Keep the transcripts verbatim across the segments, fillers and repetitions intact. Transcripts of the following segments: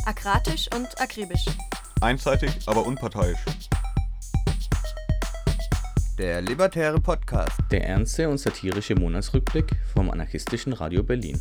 Akratisch und akribisch. Einseitig, aber unparteiisch. Der Libertäre Podcast. Der ernste und satirische Monatsrückblick vom anarchistischen Radio Berlin.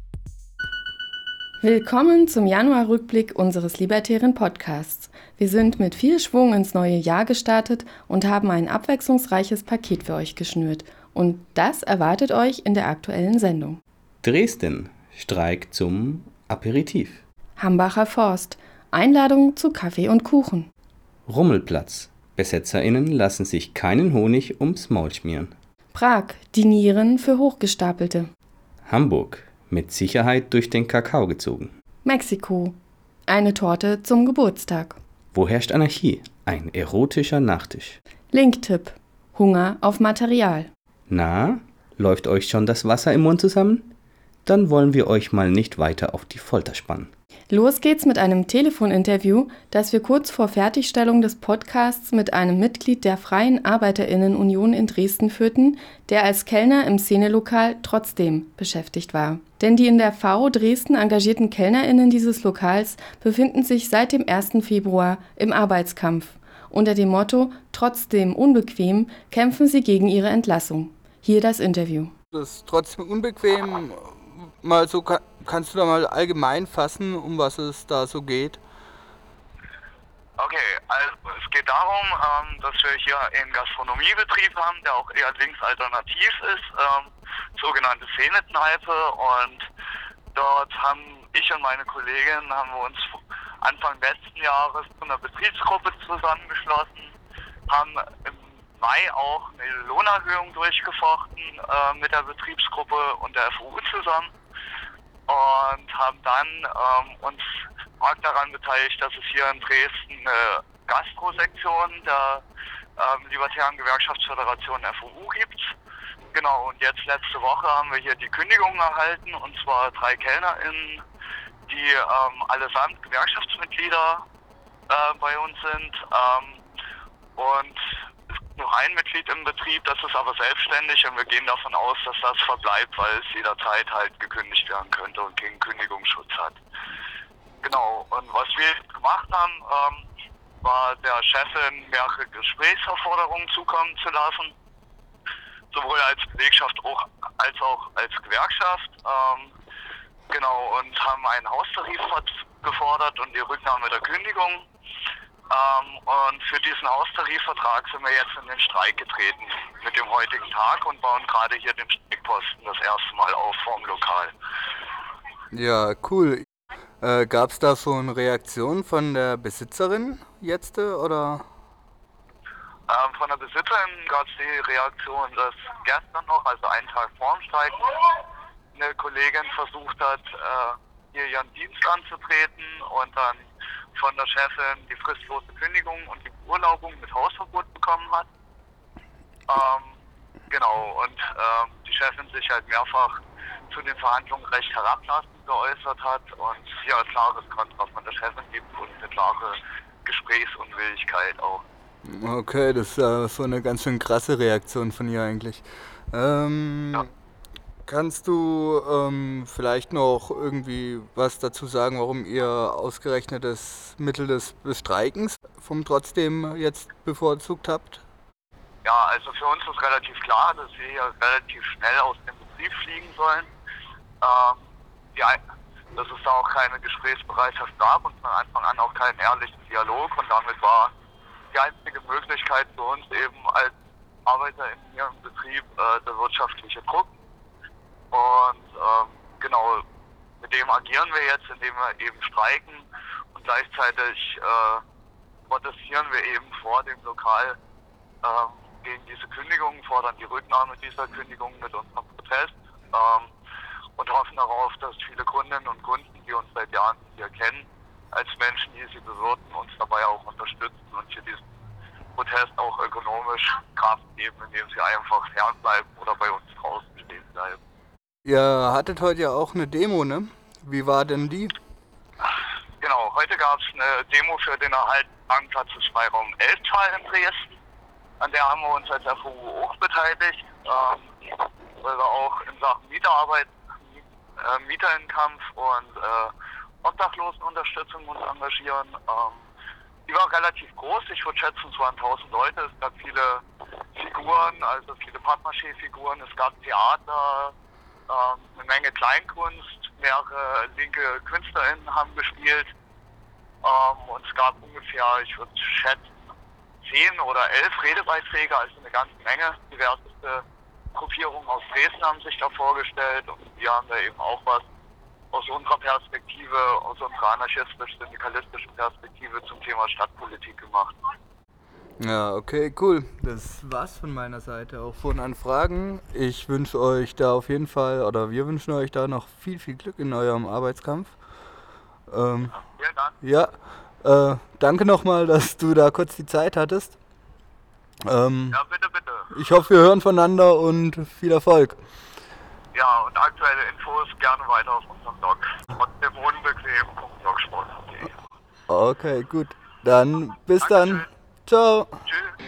Willkommen zum Januarrückblick unseres Libertären Podcasts. Wir sind mit viel Schwung ins neue Jahr gestartet und haben ein abwechslungsreiches Paket für euch geschnürt. Und das erwartet euch in der aktuellen Sendung. Dresden. Streik zum Aperitif. Hambacher Forst. Einladung zu Kaffee und Kuchen. Rummelplatz. BesetzerInnen lassen sich keinen Honig ums Maul schmieren. Prag. Dinieren für Hochgestapelte. Hamburg. Mit Sicherheit durch den Kakao gezogen. Mexiko. Eine Torte zum Geburtstag. Wo herrscht Anarchie? Ein erotischer Nachtisch. Linktipp. Hunger auf Material. Na, läuft euch schon das Wasser im Mund zusammen? Dann wollen wir euch mal nicht weiter auf die Folter spannen. Los geht's mit einem Telefoninterview, das wir kurz vor Fertigstellung des Podcasts mit einem Mitglied der Freien ArbeiterInnen-Union in Dresden führten, der als Kellner im Szenelokal Trotzdem beschäftigt war. Denn die in der V Dresden engagierten KellnerInnen dieses Lokals befinden sich seit dem ersten Februar im Arbeitskampf. Unter dem Motto Trotzdem unbequem kämpfen sie gegen ihre Entlassung. Hier das Interview. Das ist trotzdem unbequem. Mal so, kannst du da mal allgemein fassen, um was es da so geht? Okay, also es geht darum, ähm, dass wir hier einen Gastronomiebetrieb haben, der auch eher linksalternativ ist, ähm, sogenannte Szenekneipe, und dort haben ich und meine Kollegin haben wir uns Anfang letzten Jahres zu einer Betriebsgruppe zusammengeschlossen, haben im Mai auch eine Lohnerhöhung durchgefochten äh, mit der Betriebsgruppe und der F U zusammen und haben dann ähm, uns arg daran beteiligt, dass es hier in Dresden eine Gastrosektion der ähm, Libertären Gewerkschaftsföderation F U gibt. Genau, und jetzt letzte Woche haben wir hier die Kündigung erhalten, und zwar drei KellnerInnen, die ähm, allesamt Gewerkschaftsmitglieder äh, bei uns sind. Ähm, und noch ein Mitglied im Betrieb, das ist aber selbstständig, und wir gehen davon aus, dass das verbleibt, weil es jederzeit halt gekündigt werden könnte und gegen Kündigungsschutz hat. Genau, und was wir gemacht haben, ähm, war der Chefin mehrere Gesprächsaufforderungen zukommen zu lassen, sowohl als Belegschaft auch, als auch als Gewerkschaft. Ähm, genau, und haben einen Haustarif gefordert und die Rücknahme der Kündigung. Ähm, und für diesen Haustarifvertrag sind wir jetzt in den Streik getreten mit dem heutigen Tag und bauen gerade hier den Streikposten das erste Mal auf vorm Lokal. Ja, cool. Äh, gab es da so eine Reaktion von der Besitzerin jetzt, oder? Ähm, von der Besitzerin gab es die Reaktion, dass gestern noch, also einen Tag vor dem Streik, eine Kollegin versucht hat, äh, hier ihren Dienst anzutreten und dann von der Chefin die fristlose Kündigung und die Beurlaubung mit Hausverbot bekommen hat. Ähm, genau, und ähm, die Chefin sich halt mehrfach zu den Verhandlungen recht herablassend geäußert hat und hier ein klares Kontra von der Chefin gibt und eine klare Gesprächsunwilligkeit auch. Okay, das ist ja so eine ganz schön krasse Reaktion von ihr eigentlich. Ähm, ja. Kannst du ähm, vielleicht noch irgendwie was dazu sagen, warum ihr ausgerechnet das Mittel des, des Streikens vom Trotzdem jetzt bevorzugt habt? Ja, also für uns ist relativ klar, dass wir hier relativ schnell aus dem Betrieb fliegen sollen. Ähm, ja, dass es da auch keine Gesprächsbereitschaft gab und von Anfang an auch keinen ehrlichen Dialog, und damit war die einzige Möglichkeit für uns eben als Arbeiter in ihrem Betrieb äh, der wirtschaftliche Druck. Und ähm, genau, mit dem agieren wir jetzt, indem wir eben streiken, und gleichzeitig äh, protestieren wir eben vor dem Lokal ähm, gegen diese Kündigung, fordern die Rücknahme dieser Kündigung mit unserem Protest ähm, und hoffen darauf, dass viele Kundinnen und Kunden, die uns seit Jahren hier kennen, als Menschen, die sie bewirten, uns dabei auch unterstützen und für diesen Protest auch ökonomisch Kraft geben, indem sie einfach fernbleiben oder bei uns draußen stehen bleiben. Ihr hattet heute ja auch eine Demo, ne? Wie war denn die? Genau, heute gab es eine Demo für den Erhalt des Parkplatzes Freiraum Elbtal in Dresden. An der haben wir uns als F U auch beteiligt, ähm, weil wir auch in Sachen Mieterarbeit, äh, Mieterinnenkampf und äh, Obdachlosenunterstützung uns engagieren. Ähm, die war relativ groß, ich würde schätzen, es waren tausend Leute. Es gab viele Figuren, also viele Pappmaché-Figuren, es gab Theater, ähm, eine Menge Kleinkunst, mehrere linke KünstlerInnen haben gespielt. Ähm, und es gab ungefähr, ich würde schätzen, zehn oder elf Redebeiträge, also eine ganze Menge. Diverseste Gruppierungen aus Dresden haben sich da vorgestellt und wir haben da eben auch was aus unserer Perspektive, aus unserer anarchistisch-syndikalistischen Perspektive zum Thema Stadtpolitik gemacht. Ja, okay, cool. Das war's von meiner Seite auch von Anfragen. Ich wünsche euch da auf jeden Fall, oder wir wünschen euch da noch viel, viel Glück in eurem Arbeitskampf. Ähm, Vielen Dank. Ja, äh, danke nochmal, dass du da kurz die Zeit hattest. Ähm, Ja, bitte, bitte. ich hoffe, wir hören voneinander und viel Erfolg. Ja, und aktuelle Infos gerne weiter auf unserem Blog. trotzdembodenbequem punkt blogsport punkt de. Okay, gut. Dann bis dann. Dankeschön. Ciao. Tschüss.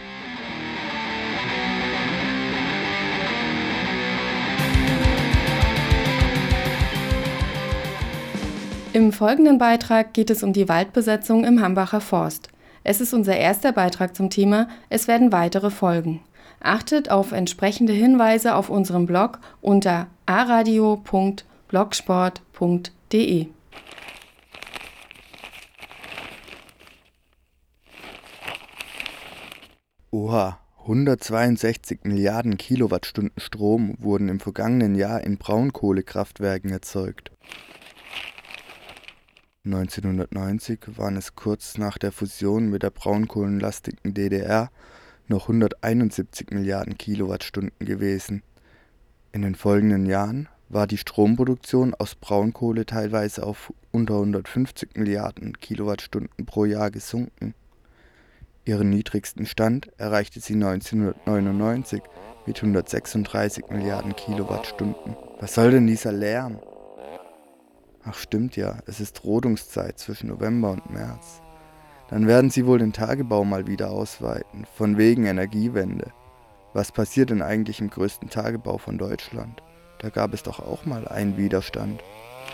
Im folgenden Beitrag geht es um die Waldbesetzung im Hambacher Forst. Es ist unser erster Beitrag zum Thema, es werden weitere folgen. Achtet auf entsprechende Hinweise auf unserem Blog unter aradio punkt blogsport punkt de. Oha, hundertzweiundsechzig Milliarden Kilowattstunden Strom wurden im vergangenen Jahr in Braunkohlekraftwerken erzeugt. neunzehnhundertneunzig waren es kurz nach der Fusion mit der braunkohlenlastigen D D R noch hunderteinundsiebzig Milliarden Kilowattstunden gewesen. In den folgenden Jahren war die Stromproduktion aus Braunkohle teilweise auf unter hundertfünfzig Milliarden Kilowattstunden pro Jahr gesunken. Ihren niedrigsten Stand erreichte sie neunzehnhundertneunundneunzig mit hundertsechsunddreißig Milliarden Kilowattstunden. Was soll denn dieser Lärm? Ach stimmt ja, es ist Rodungszeit zwischen November und März. Dann werden sie wohl den Tagebau mal wieder ausweiten, von wegen Energiewende. Was passiert denn eigentlich im größten Tagebau von Deutschland? Da gab es doch auch mal einen Widerstand.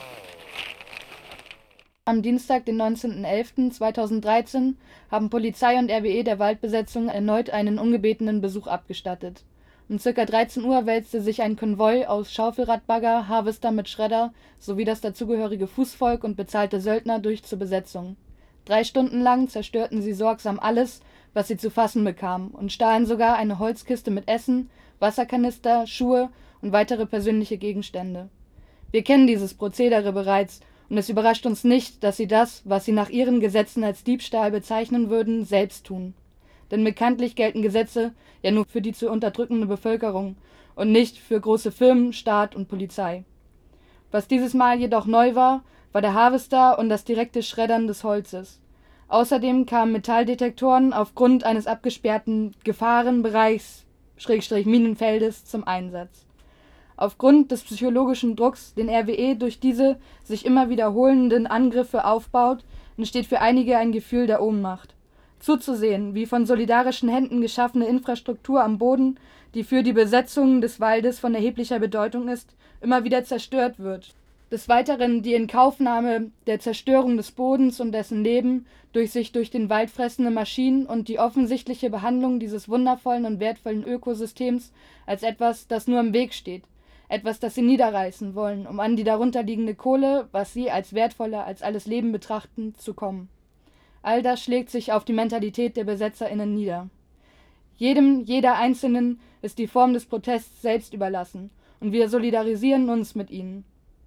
Am Dienstag, den neunzehnten elften zweitausenddreizehn, haben Polizei und R W E der Waldbesetzung erneut einen ungebetenen Besuch abgestattet. Um ca. dreizehn Uhr wälzte sich ein Konvoi aus Schaufelradbagger, Harvester mit Schredder sowie das dazugehörige Fußvolk und bezahlte Söldner durch zur Besetzung. Drei Stunden lang zerstörten sie sorgsam alles, was sie zu fassen bekamen, und stahlen sogar eine Holzkiste mit Essen, Wasserkanister, Schuhe und weitere persönliche Gegenstände. Wir kennen dieses Prozedere bereits, und es überrascht uns nicht, dass sie das, was sie nach ihren Gesetzen als Diebstahl bezeichnen würden, selbst tun. Denn bekanntlich gelten Gesetze ja nur für die zu unterdrückende Bevölkerung und nicht für große Firmen, Staat und Polizei. Was dieses Mal jedoch neu war, war der Harvester und das direkte Schreddern des Holzes. Außerdem kamen Metalldetektoren aufgrund eines abgesperrten Gefahrenbereichs Schrägstrich Minenfeldes zum Einsatz. Aufgrund des psychologischen Drucks, den R W E durch diese sich immer wiederholenden Angriffe aufbaut, entsteht für einige ein Gefühl der Ohnmacht. Zuzusehen, wie von solidarischen Händen geschaffene Infrastruktur am Boden, die für die Besetzung des Waldes von erheblicher Bedeutung ist, immer wieder zerstört wird. Des Weiteren die Inkaufnahme der Zerstörung des Bodens und dessen Leben durch sich durch den Wald fressende Maschinen und die offensichtliche Behandlung dieses wundervollen und wertvollen Ökosystems als etwas, das nur im Weg steht. Etwas, das sie niederreißen wollen, um an die darunterliegende Kohle, was sie als wertvoller als alles Leben betrachten, zu kommen. All das schlägt sich auf die Mentalität der BesetzerInnen nieder. Jedem, jeder Einzelnen ist die Form des Protests selbst überlassen, und wir solidarisieren uns mit ihnen.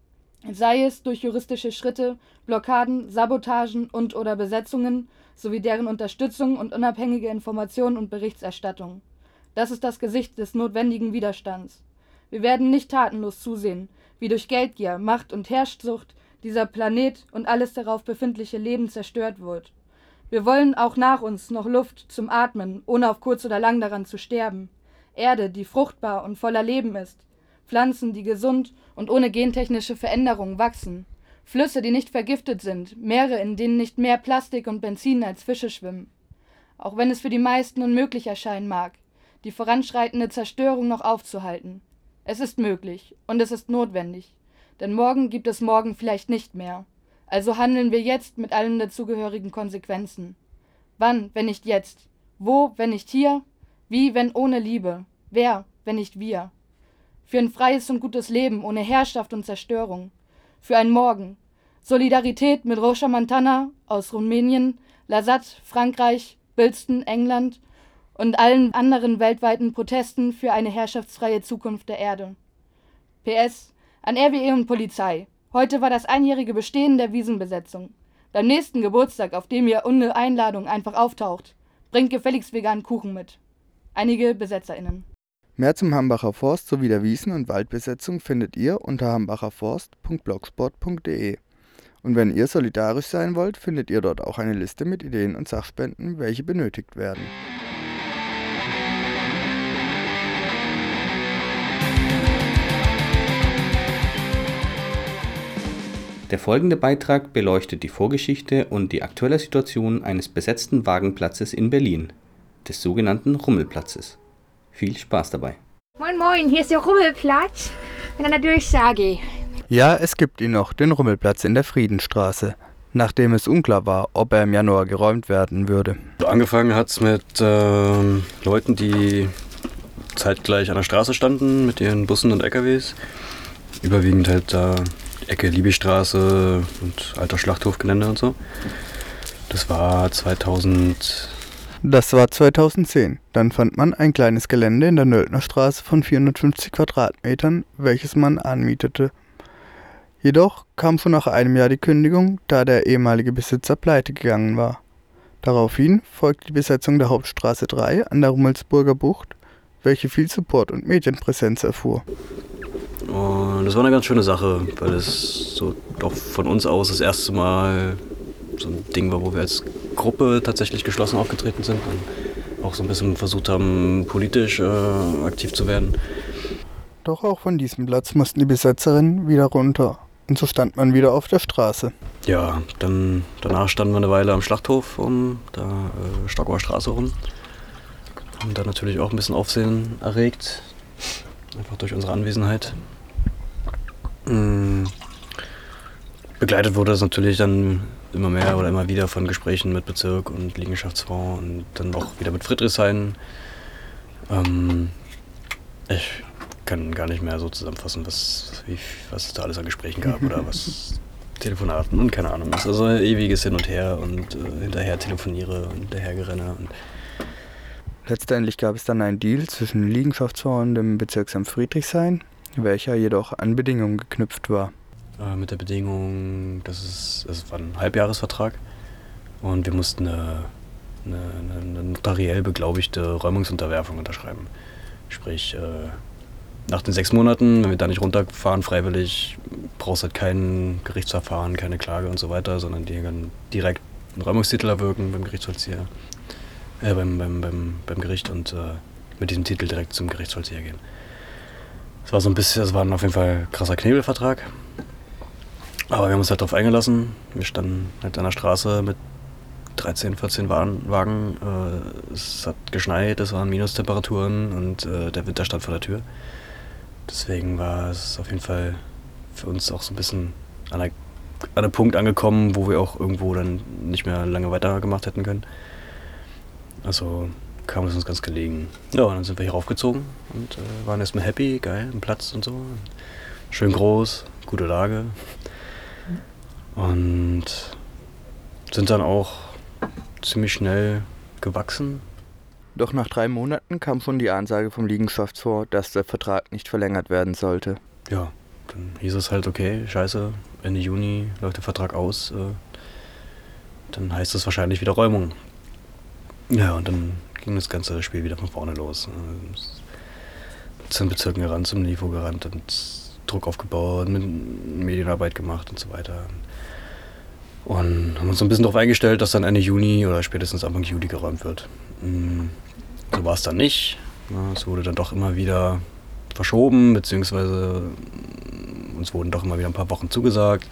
Sei es durch juristische Schritte, Blockaden, Sabotagen und oder Besetzungen, sowie deren Unterstützung und unabhängige Information und Berichterstattung. Das ist das Gesicht des notwendigen Widerstands. Wir werden nicht tatenlos zusehen, wie durch Geldgier, Macht und Herrschsucht dieser Planet und alles darauf befindliche Leben zerstört wird. Wir wollen auch nach uns noch Luft zum Atmen, ohne auf kurz oder lang daran zu sterben. Erde, die fruchtbar und voller Leben ist. Pflanzen, die gesund und ohne gentechnische Veränderungen wachsen. Flüsse, die nicht vergiftet sind. Meere, in denen nicht mehr Plastik und Benzin als Fische schwimmen. Auch wenn es für die meisten unmöglich erscheinen mag, die voranschreitende Zerstörung noch aufzuhalten. Es ist möglich und es ist notwendig. Denn morgen gibt es morgen vielleicht nicht mehr. Also handeln wir jetzt mit allen dazugehörigen Konsequenzen. Wann, wenn nicht jetzt? Wo, wenn nicht hier? Wie, wenn ohne Liebe? Wer, wenn nicht wir? Für ein freies und gutes Leben ohne Herrschaft und Zerstörung. Für ein Morgen. Solidarität mit Roșia Montana aus Rumänien, Lasat, Frankreich, Bilston, England und allen anderen weltweiten Protesten für eine herrschaftsfreie Zukunft der Erde. P S an R W E und Polizei. Heute war das einjährige Bestehen der Wiesenbesetzung. Beim nächsten Geburtstag, auf dem ihr ohne Einladung einfach auftaucht, bringt gefälligst veganen Kuchen mit. Einige BesetzerInnen. Mehr zum Hambacher Forst sowie der Wiesen- und Waldbesetzung findet ihr unter hambacherforst punkt blogspot punkt de. Und wenn ihr solidarisch sein wollt, findet ihr dort auch eine Liste mit Ideen und Sachspenden, welche benötigt werden. Der folgende Beitrag beleuchtet die Vorgeschichte und die aktuelle Situation eines besetzten Wagenplatzes in Berlin, des sogenannten Rummelplatzes. Viel Spaß dabei. Moin moin, hier ist der Rummelplatz mit einer Durchsage. Ja, es gibt ihn noch, den Rummelplatz in der Friedenstraße, nachdem es unklar war, ob er im Januar geräumt werden würde. Angefangen hat es mit äh, Leuten, die zeitgleich an der Straße standen mit ihren Bussen und L K Ws. Überwiegend halt da Ecke Liebigstraße und alter Schlachthofgelände und so. Das war zweitausend. Das war zweitausendzehn. Dann fand man ein kleines Gelände in der Nöldnerstraße von vierhundertfünfzig Quadratmetern, welches man anmietete. Jedoch kam schon nach einem Jahr die Kündigung, da der ehemalige Besitzer pleite gegangen war. Daraufhin folgte die Besetzung der Hauptstraße drei an der Rummelsburger Bucht, welche viel Support und Medienpräsenz erfuhr. Und das war eine ganz schöne Sache, weil es so doch von uns aus das erste Mal so ein Ding war, wo wir als Gruppe tatsächlich geschlossen aufgetreten sind und auch so ein bisschen versucht haben, politisch äh, aktiv zu werden. Doch auch von diesem Platz mussten die Besetzerinnen wieder runter und so stand man wieder auf der Straße. Ja, dann danach standen wir eine Weile am Schlachthof um, da äh, Stockauer Straße rum. Haben da natürlich auch ein bisschen Aufsehen erregt, einfach durch unsere Anwesenheit. Mhm. Begleitet wurde das natürlich dann immer mehr oder immer wieder von Gesprächen mit Bezirk und Liegenschaftsfonds und dann auch wieder mit Friedrichshain. Ähm, ich kann gar nicht mehr so zusammenfassen, was, wie, was es da alles an Gesprächen gab oder was Telefonaten und keine Ahnung. Es ist also ein ewiges Hin und Her und äh, hinterher telefoniere und hinterhergerenne. Und Letztendlich gab es dann einen Deal zwischen Liegenschaftsfonds und dem Bezirksamt Friedrichshain, welcher jedoch an Bedingungen geknüpft war. Äh, mit der Bedingung, dass es, es war ein Halbjahresvertrag und wir mussten eine, eine, eine notariell beglaubigte Räumungsunterwerfung unterschreiben. Sprich, äh, nach den sechs Monaten, wenn wir da nicht runterfahren freiwillig, brauchst halt kein Gerichtsverfahren, keine Klage und so weiter, sondern die können direkt einen Räumungstitel erwirken beim Gerichtsvollzieher, äh, beim, beim, beim, beim Gericht und äh, mit diesem Titel direkt zum Gerichtsvollzieher gehen. Das war so ein bisschen, das war auf jeden Fall ein krasser Knebelvertrag. Aber wir haben uns halt darauf eingelassen. Wir standen halt an der Straße mit dreizehn, vierzehn Wagen. Äh, es hat geschneit, es waren Minustemperaturen und äh, der Winter stand vor der Tür. Deswegen war es auf jeden Fall für uns auch so ein bisschen an, der, an einem Punkt angekommen, wo wir auch irgendwo dann nicht mehr lange weitergemacht hätten können. Also kam es uns ganz gelegen. Ja, und dann sind wir hier raufgezogen und äh, waren erstmal happy, geil, ein Platz und so. Schön groß, gute Lage. Und sind dann auch ziemlich schnell gewachsen. Doch nach drei Monaten kam schon die Ansage vom Liegenschaftsfonds, dass der Vertrag nicht verlängert werden sollte. Ja, dann hieß es halt, okay, scheiße, Ende Juni läuft der Vertrag aus. Äh, dann heißt es wahrscheinlich wieder Räumung. Ja, und dann ging das ganze Spiel wieder von vorne los. Zum Bezirken gerannt, zum N I F O gerannt und Druck aufgebaut, mit Medienarbeit gemacht und so weiter. Und haben uns so ein bisschen darauf eingestellt, dass dann Ende Juni oder spätestens Anfang Juli geräumt wird. So war es dann nicht. Es wurde dann doch immer wieder verschoben, beziehungsweise uns wurden doch immer wieder ein paar Wochen zugesagt.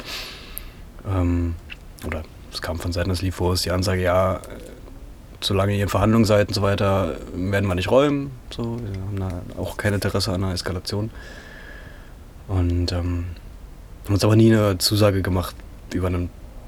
Oder es kam von Seiten des L I F Os die Ansage, ja, solange ihr in Verhandlungen seid und so weiter, werden wir nicht räumen. So, wir haben da auch kein Interesse an einer Eskalation. Und ähm, haben uns aber nie eine Zusage gemacht über einen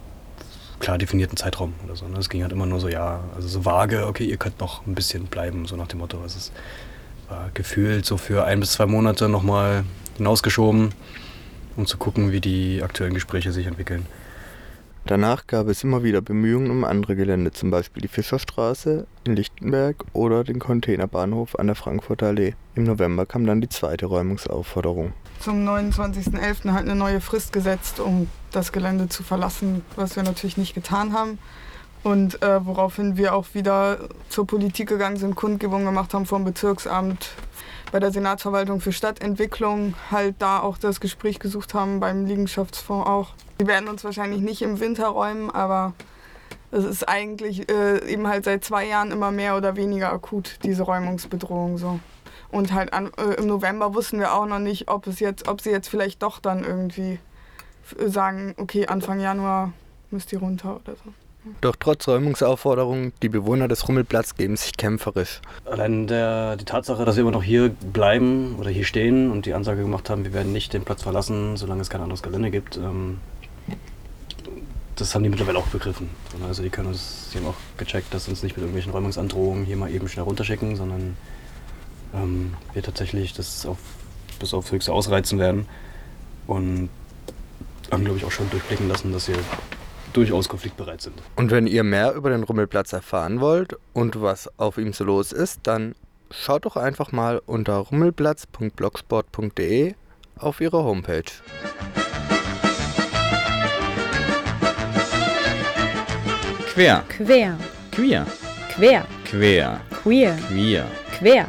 klar definierten Zeitraum oder so. Ne? Es ging halt immer nur so, ja, also so vage, okay, ihr könnt noch ein bisschen bleiben, so nach dem Motto. Also es war gefühlt so für ein bis zwei Monate nochmal hinausgeschoben, um zu gucken, wie die aktuellen Gespräche sich entwickeln. Danach gab es immer wieder Bemühungen um andere Gelände, zum Beispiel die Fischerstraße in Lichtenberg oder den Containerbahnhof an der Frankfurter Allee. Im November kam dann die zweite Räumungsaufforderung. Zum neunundzwanzigsten elften halt eine neue Frist gesetzt, um das Gelände zu verlassen, was wir natürlich nicht getan haben. Und äh, woraufhin wir auch wieder zur Politik gegangen sind, Kundgebungen gemacht haben vom Bezirksamt, bei der Senatsverwaltung für Stadtentwicklung, halt da auch das Gespräch gesucht haben, beim Liegenschaftsfonds auch. Die werden uns wahrscheinlich nicht im Winter räumen, aber es ist eigentlich äh, eben halt seit zwei Jahren immer mehr oder weniger akut, diese Räumungsbedrohung so. Und halt an, äh, im November wussten wir auch noch nicht, ob es jetzt, ob sie jetzt vielleicht doch dann irgendwie sagen, okay, Anfang Januar müsst ihr runter oder so. Doch trotz Räumungsaufforderungen, die Bewohner des Rummelplatz geben sich kämpferisch. Allein der, die Tatsache, dass wir immer noch hier bleiben oder hier stehen und die Ansage gemacht haben, wir werden nicht den Platz verlassen, solange es kein anderes Gelände gibt, ähm, das haben die mittlerweile auch begriffen. Also die können uns, die haben auch gecheckt, dass uns nicht mit irgendwelchen Räumungsandrohungen hier mal eben schnell runterschicken, sondern ähm, wir tatsächlich das auf, bis aufs Höchste ausreizen werden und haben, glaube ich, auch schon durchblicken lassen, dass wir durchaus konfliktbereit sind. Und wenn ihr mehr über den Rummelplatz erfahren wollt und was auf ihm so los ist, dann schaut doch einfach mal unter rummelplatz punkt blogspot punkt de auf ihre Homepage. Quer. Quer. Queer. Quer. Quer. Queer. Queer. Quer.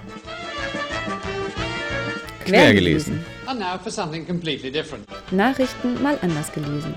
Quer gelesen. And now for something completely different. Nachrichten mal anders gelesen.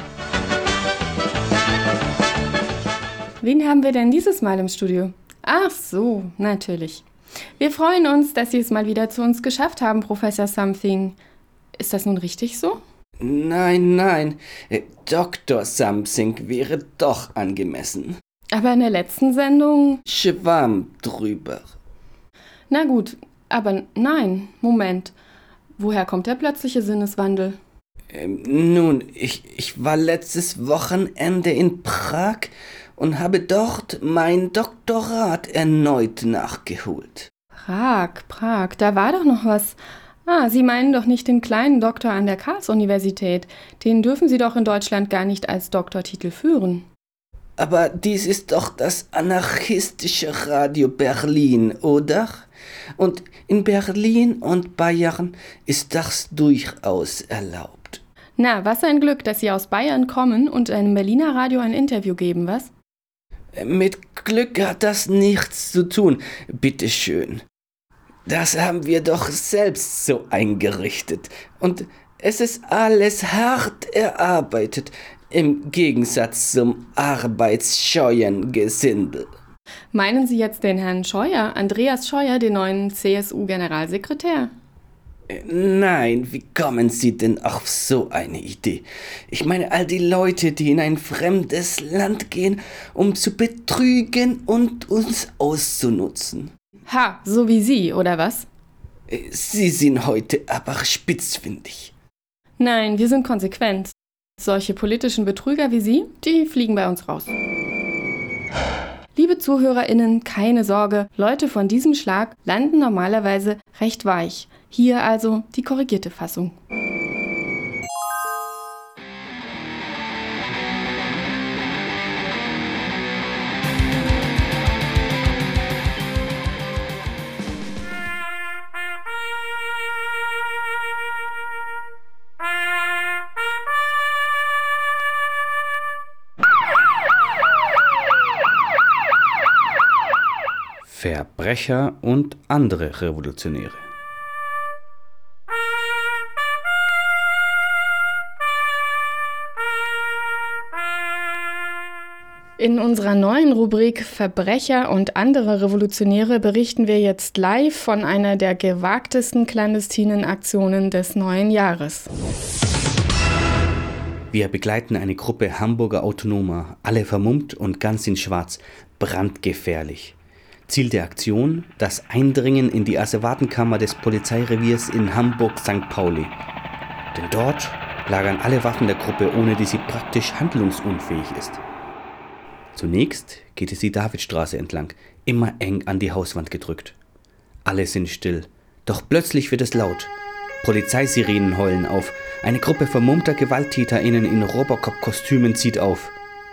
Wen haben wir denn dieses Mal im Studio? Ach so, natürlich. Wir freuen uns, dass Sie es mal wieder zu uns geschafft haben, Professor Something. Ist das nun richtig so? Nein, nein. Doktor Something wäre doch angemessen. Aber in der letzten Sendung... Schwamm drüber. Na gut, aber nein, Moment. Woher kommt der plötzliche Sinneswandel? Ähm, nun, ich, ich war letztes Wochenende in Prag und habe dort mein Doktorat erneut nachgeholt. Prag, Prag, da war doch noch was. Ah, Sie meinen doch nicht den kleinen Doktor an der Karls-Universität. Den dürfen Sie doch in Deutschland gar nicht als Doktortitel führen. Aber dies ist doch das anarchistische Radio Berlin, oder? Und in Berlin und Bayern ist das durchaus erlaubt. Na, was ein Glück, dass Sie aus Bayern kommen und einem Berliner Radio ein Interview geben, was? Mit Glück hat das nichts zu tun, bitteschön. Das haben wir doch selbst so eingerichtet. Und es ist alles hart erarbeitet, im Gegensatz zum arbeitsscheuen Gesindel. Meinen Sie jetzt den Herrn Scheuer, Andreas Scheuer, den neuen C S U-Generalsekretär? Nein, wie kommen Sie denn auf so eine Idee? Ich meine all die Leute, die in ein fremdes Land gehen, um zu betrügen und uns auszunutzen. Ha, so wie Sie, oder was? Sie sind heute aber spitzfindig. Nein, wir sind konsequent. Solche politischen Betrüger wie Sie, die fliegen bei uns raus. Liebe ZuhörerInnen, keine Sorge, Leute von diesem Schlag landen normalerweise recht weich. Hier also die korrigierte Fassung. Verbrecher und andere Revolutionäre. In unserer neuen Rubrik Verbrecher und andere Revolutionäre berichten wir jetzt live von einer der gewagtesten clandestinen Aktionen des neuen Jahres. Wir begleiten eine Gruppe Hamburger Autonomer, alle vermummt und ganz in schwarz, brandgefährlich. Ziel der Aktion: das Eindringen in die Asservatenkammer des Polizeireviers in Hamburg-Sankt Pauli. Denn dort lagern alle Waffen der Gruppe, ohne die sie praktisch handlungsunfähig ist. Zunächst geht es die Davidstraße entlang, immer eng an die Hauswand gedrückt. Alle sind still, doch plötzlich wird es laut. Polizeisirenen heulen auf. Eine Gruppe vermummter GewalttäterInnen in Robocop-Kostümen zieht auf.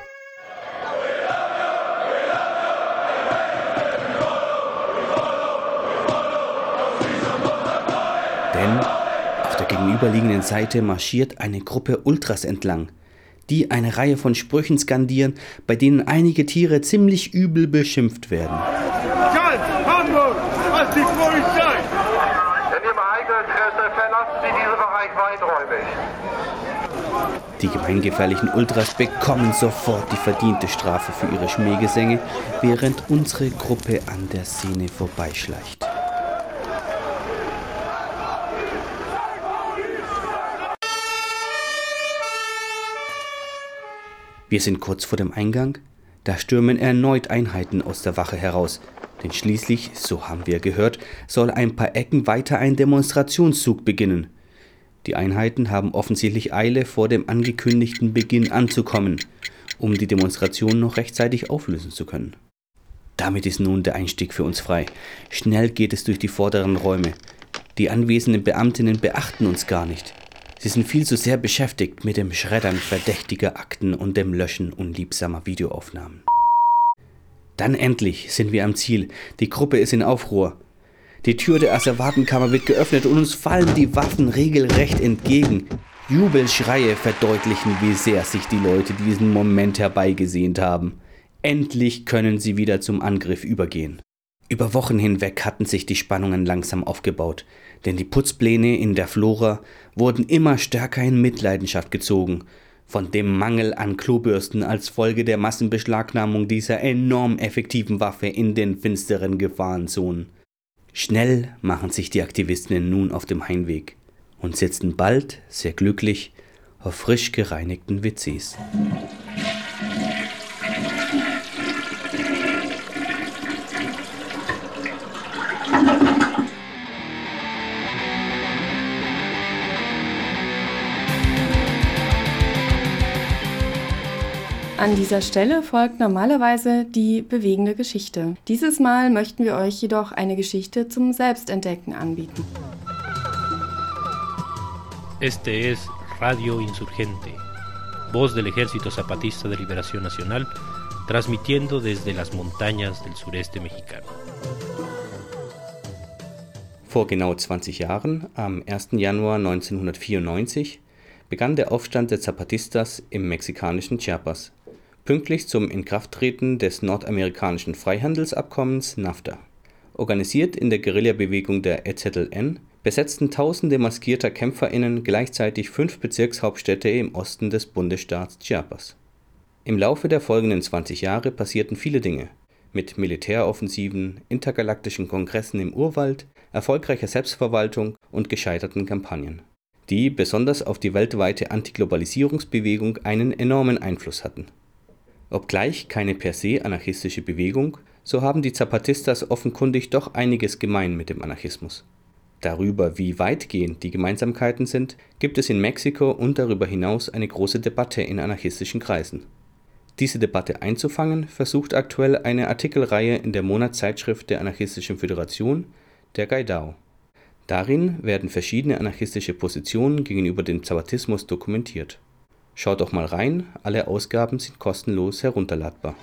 Denn auf der gegenüberliegenden Seite marschiert eine Gruppe Ultras entlang, die eine Reihe von Sprüchen skandieren, bei denen einige Tiere ziemlich übel beschimpft werden. Ganz Hamburg als die Polizei! In Ihrem eigenen Interesse verlassen Sie diesen Bereich weiträumig. Die gemeingefährlichen Ultras bekommen sofort die verdiente Strafe für ihre Schmähgesänge, während unsere Gruppe an der Szene vorbeischleicht. Wir sind kurz vor dem Eingang, da stürmen erneut Einheiten aus der Wache heraus, denn schließlich, so haben wir gehört, soll ein paar Ecken weiter ein Demonstrationszug beginnen. Die Einheiten haben offensichtlich Eile, vor dem angekündigten Beginn anzukommen, um die Demonstration noch rechtzeitig auflösen zu können. Damit ist nun der Einstieg für uns frei. Schnell geht es durch die vorderen Räume. Die anwesenden Beamtinnen beachten uns gar nicht. Sie sind viel zu sehr beschäftigt mit dem Schreddern verdächtiger Akten und dem Löschen unliebsamer Videoaufnahmen. Dann endlich sind wir am Ziel. Die Gruppe ist in Aufruhr. Die Tür der Asservatenkammer wird geöffnet und uns fallen die Waffen regelrecht entgegen. Jubelschreie verdeutlichen, wie sehr sich die Leute diesen Moment herbeigesehnt haben. Endlich können sie wieder zum Angriff übergehen. Über Wochen hinweg hatten sich die Spannungen langsam aufgebaut, denn die Putzpläne in der Flora wurden immer stärker in Mitleidenschaft gezogen, von dem Mangel an Klobürsten als Folge der Massenbeschlagnahmung dieser enorm effektiven Waffe in den finsteren Gefahrenzonen. Schnell machen sich die Aktivistinnen nun auf dem Heimweg und sitzen bald, sehr glücklich, auf frisch gereinigten W Cs. An dieser Stelle folgt normalerweise die bewegende Geschichte. Dieses Mal möchten wir euch jedoch eine Geschichte zum Selbstentdecken anbieten. Este es Radio Insurgente, voz del Ejército Zapatista de Liberación Nacional, transmitiendo desde las montañas del sureste mexicano. Vor genau zwanzig Jahren, am ersten Januar neunzehnhundertvierundneunzig, begann der Aufstand der Zapatistas im mexikanischen Chiapas, pünktlich zum Inkrafttreten des nordamerikanischen Freihandelsabkommens NAFTA. Organisiert in der Guerillabewegung der E Z L N besetzten tausende maskierter KämpferInnen gleichzeitig fünf Bezirkshauptstädte im Osten des Bundesstaats Chiapas. Im Laufe der folgenden zwanzig Jahre passierten viele Dinge, mit Militäroffensiven, intergalaktischen Kongressen im Urwald, erfolgreicher Selbstverwaltung und gescheiterten Kampagnen, die besonders auf die weltweite Antiglobalisierungsbewegung einen enormen Einfluss hatten. Obgleich keine per se anarchistische Bewegung, so haben die Zapatistas offenkundig doch einiges gemein mit dem Anarchismus. Darüber, wie weitgehend die Gemeinsamkeiten sind, gibt es in Mexiko und darüber hinaus eine große Debatte in anarchistischen Kreisen. Diese Debatte einzufangen, versucht aktuell eine Artikelreihe in der Monatszeitschrift der Anarchistischen Föderation, der Gaidao. Darin werden verschiedene anarchistische Positionen gegenüber dem Zapatismus dokumentiert. Schaut doch mal rein, alle Ausgaben sind kostenlos herunterladbar.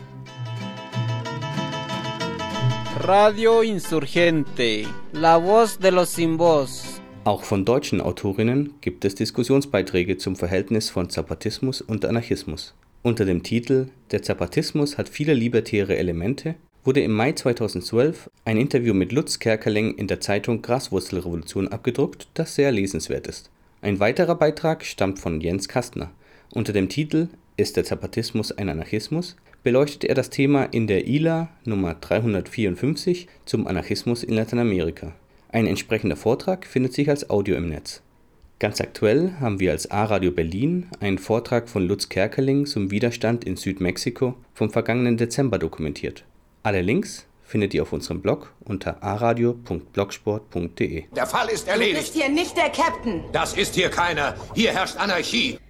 Radio Insurgente, la voz de los sin voz. Auch von deutschen Autorinnen gibt es Diskussionsbeiträge zum Verhältnis von Zapatismus und Anarchismus. Unter dem Titel »Der Zapatismus hat viele libertäre Elemente« wurde im Mai zweitausendzwölf ein Interview mit Lutz Kerkeling in der Zeitung Graswurzelrevolution abgedruckt, das sehr lesenswert ist. Ein weiterer Beitrag stammt von Jens Kastner. Unter dem Titel »Ist der Zapatismus ein Anarchismus?« beleuchtet er das Thema in der I L A Nummer dreihundertvierundfünfzig zum Anarchismus in Lateinamerika. Ein entsprechender Vortrag findet sich als Audio im Netz. Ganz aktuell haben wir als A-Radio Berlin einen Vortrag von Lutz Kerkeling zum Widerstand in Südmexiko vom vergangenen Dezember dokumentiert. Alle Links findet ihr auf unserem Blog unter aradio punkt blogsport punkt de. Der Fall ist erledigt. Du bist hier nicht der Captain. Das ist hier keiner. Hier herrscht Anarchie.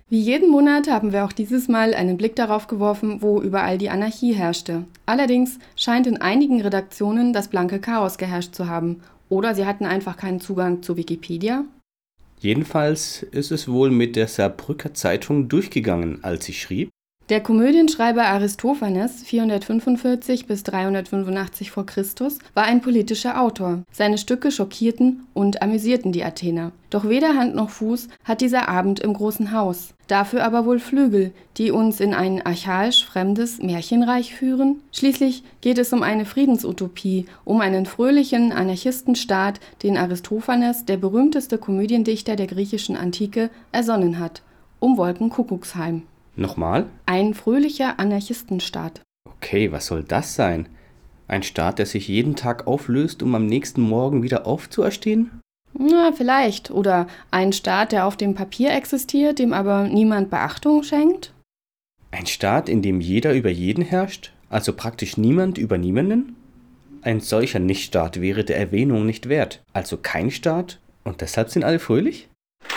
Wie jeden Monat haben wir auch dieses Mal einen Blick darauf geworfen, wo überall die Anarchie herrschte. Allerdings scheint in einigen Redaktionen das blanke Chaos geherrscht zu haben. Oder sie hatten einfach keinen Zugang zu Wikipedia. Jedenfalls ist es wohl mit der Saarbrücker Zeitung durchgegangen, als sie schrieb: Der Komödienschreiber Aristophanes vierhundertfünfundvierzig bis dreihundertfünfundachtzig vor Christus war ein politischer Autor. Seine Stücke schockierten und amüsierten die Athener. Doch weder Hand noch Fuß hat dieser Abend im großen Haus. Dafür aber wohl Flügel, die uns in ein archaisch fremdes Märchenreich führen. Schließlich geht es um eine Friedensutopie, um einen fröhlichen Anarchistenstaat, den Aristophanes, der berühmteste Komödiendichter der griechischen Antike, ersonnen hat. Um Wolkenkuckucksheim. Nochmal? Ein fröhlicher Anarchistenstaat. Okay, was soll das sein? Ein Staat, der sich jeden Tag auflöst, um am nächsten Morgen wieder aufzuerstehen? Na, vielleicht. Oder ein Staat, der auf dem Papier existiert, dem aber niemand Beachtung schenkt? Ein Staat, in dem jeder über jeden herrscht, also praktisch niemand über niemanden? Ein solcher Nichtstaat wäre der Erwähnung nicht wert. Also kein Staat? Und deshalb sind alle fröhlich?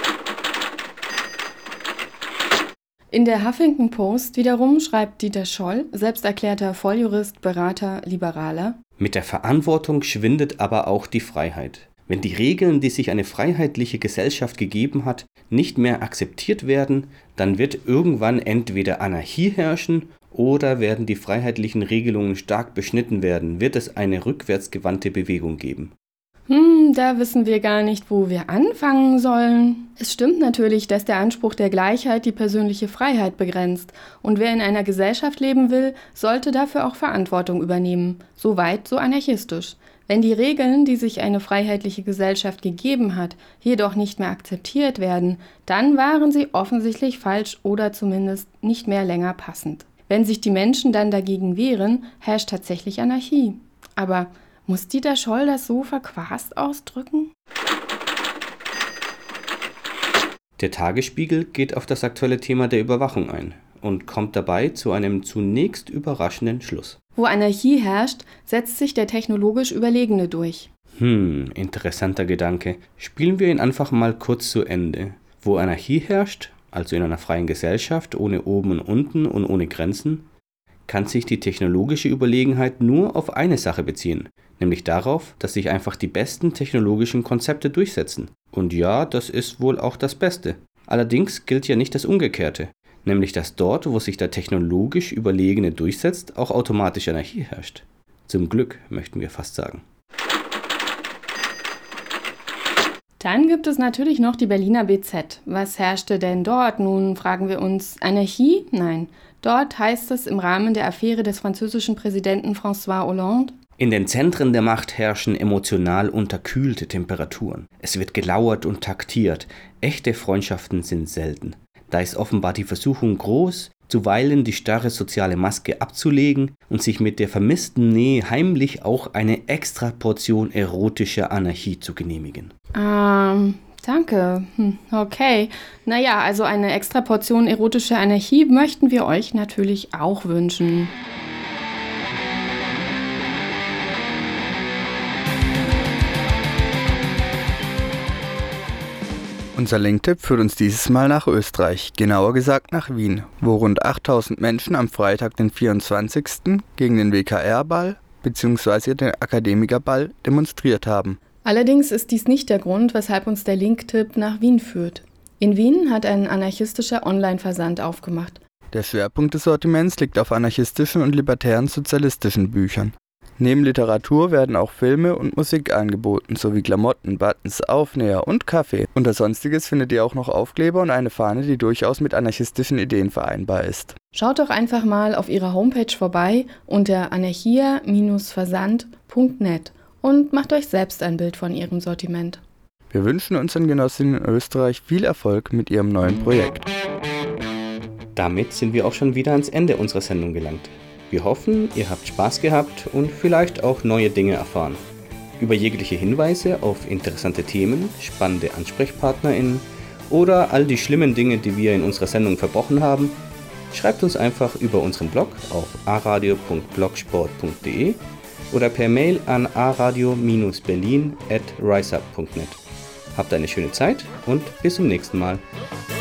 In der Huffington Post wiederum schreibt Dieter Scholl, selbsterklärter Volljurist, Berater, Liberaler: Mit der Verantwortung schwindet aber auch die Freiheit. Wenn die Regeln, die sich eine freiheitliche Gesellschaft gegeben hat, nicht mehr akzeptiert werden, dann wird irgendwann entweder Anarchie herrschen oder werden die freiheitlichen Regelungen stark beschnitten werden, wird es eine rückwärtsgewandte Bewegung geben. Hm, da wissen wir gar nicht, wo wir anfangen sollen. Es stimmt natürlich, dass der Anspruch der Gleichheit die persönliche Freiheit begrenzt. Und wer in einer Gesellschaft leben will, sollte dafür auch Verantwortung übernehmen. So weit, so anarchistisch. Wenn die Regeln, die sich eine freiheitliche Gesellschaft gegeben hat, jedoch nicht mehr akzeptiert werden, dann waren sie offensichtlich falsch oder zumindest nicht mehr länger passend. Wenn sich die Menschen dann dagegen wehren, herrscht tatsächlich Anarchie. Aber muss Dieter Scholl das so verquast ausdrücken? Der Tagesspiegel geht auf das aktuelle Thema der Überwachung ein und kommt dabei zu einem zunächst überraschenden Schluss. Wo Anarchie herrscht, setzt sich der technologisch Überlegene durch. Hm, interessanter Gedanke. Spielen wir ihn einfach mal kurz zu Ende. Wo Anarchie herrscht, also in einer freien Gesellschaft, ohne Oben und Unten und ohne Grenzen, kann sich die technologische Überlegenheit nur auf eine Sache beziehen, nämlich darauf, dass sich einfach die besten technologischen Konzepte durchsetzen. Und ja, das ist wohl auch das Beste. Allerdings gilt ja nicht das Umgekehrte, nämlich dass dort, wo sich der technologisch Überlegene durchsetzt, auch automatisch Anarchie herrscht. Zum Glück, möchten wir fast sagen. Dann gibt es natürlich noch die Berliner B Z. Was herrschte denn dort? Nun fragen wir uns, Anarchie? Nein. Dort heißt es im Rahmen der Affäre des französischen Präsidenten François Hollande: In den Zentren der Macht herrschen emotional unterkühlte Temperaturen. Es wird gelauert und taktiert. Echte Freundschaften sind selten. Da ist offenbar die Versuchung groß, zuweilen die starre soziale Maske abzulegen und sich mit der vermissten Nähe heimlich auch eine extra Portion erotischer Anarchie zu genehmigen. Ähm, danke. Hm, okay. Naja, also eine extra Portion erotischer Anarchie möchten wir euch natürlich auch wünschen. Unser Linktipp führt uns dieses Mal nach Österreich, genauer gesagt nach Wien, wo rund achttausend Menschen am Freitag, den vierundzwanzigsten gegen den W K R-Ball bzw. den Akademikerball demonstriert haben. Allerdings ist dies nicht der Grund, weshalb uns der Linktipp nach Wien führt. In Wien hat ein anarchistischer Online-Versand aufgemacht. Der Schwerpunkt des Sortiments liegt auf anarchistischen und libertären sozialistischen Büchern. Neben Literatur werden auch Filme und Musik angeboten, sowie Klamotten, Buttons, Aufnäher und Kaffee. Unter Sonstiges findet ihr auch noch Aufkleber und eine Fahne, die durchaus mit anarchistischen Ideen vereinbar ist. Schaut doch einfach mal auf ihrer Homepage vorbei unter anarchia Bindestrich versand Punkt net und macht euch selbst ein Bild von ihrem Sortiment. Wir wünschen unseren Genossinnen in Österreich viel Erfolg mit ihrem neuen Projekt. Damit sind wir auch schon wieder ans Ende unserer Sendung gelangt. Wir hoffen, ihr habt Spaß gehabt und vielleicht auch neue Dinge erfahren. Über jegliche Hinweise auf interessante Themen, spannende AnsprechpartnerInnen oder all die schlimmen Dinge, die wir in unserer Sendung verbrochen haben, schreibt uns einfach über unseren Blog auf aradio punkt blogsport punkt de oder per Mail an aradio Bindestrich berlin at riseup punkt net. Habt eine schöne Zeit und bis zum nächsten Mal.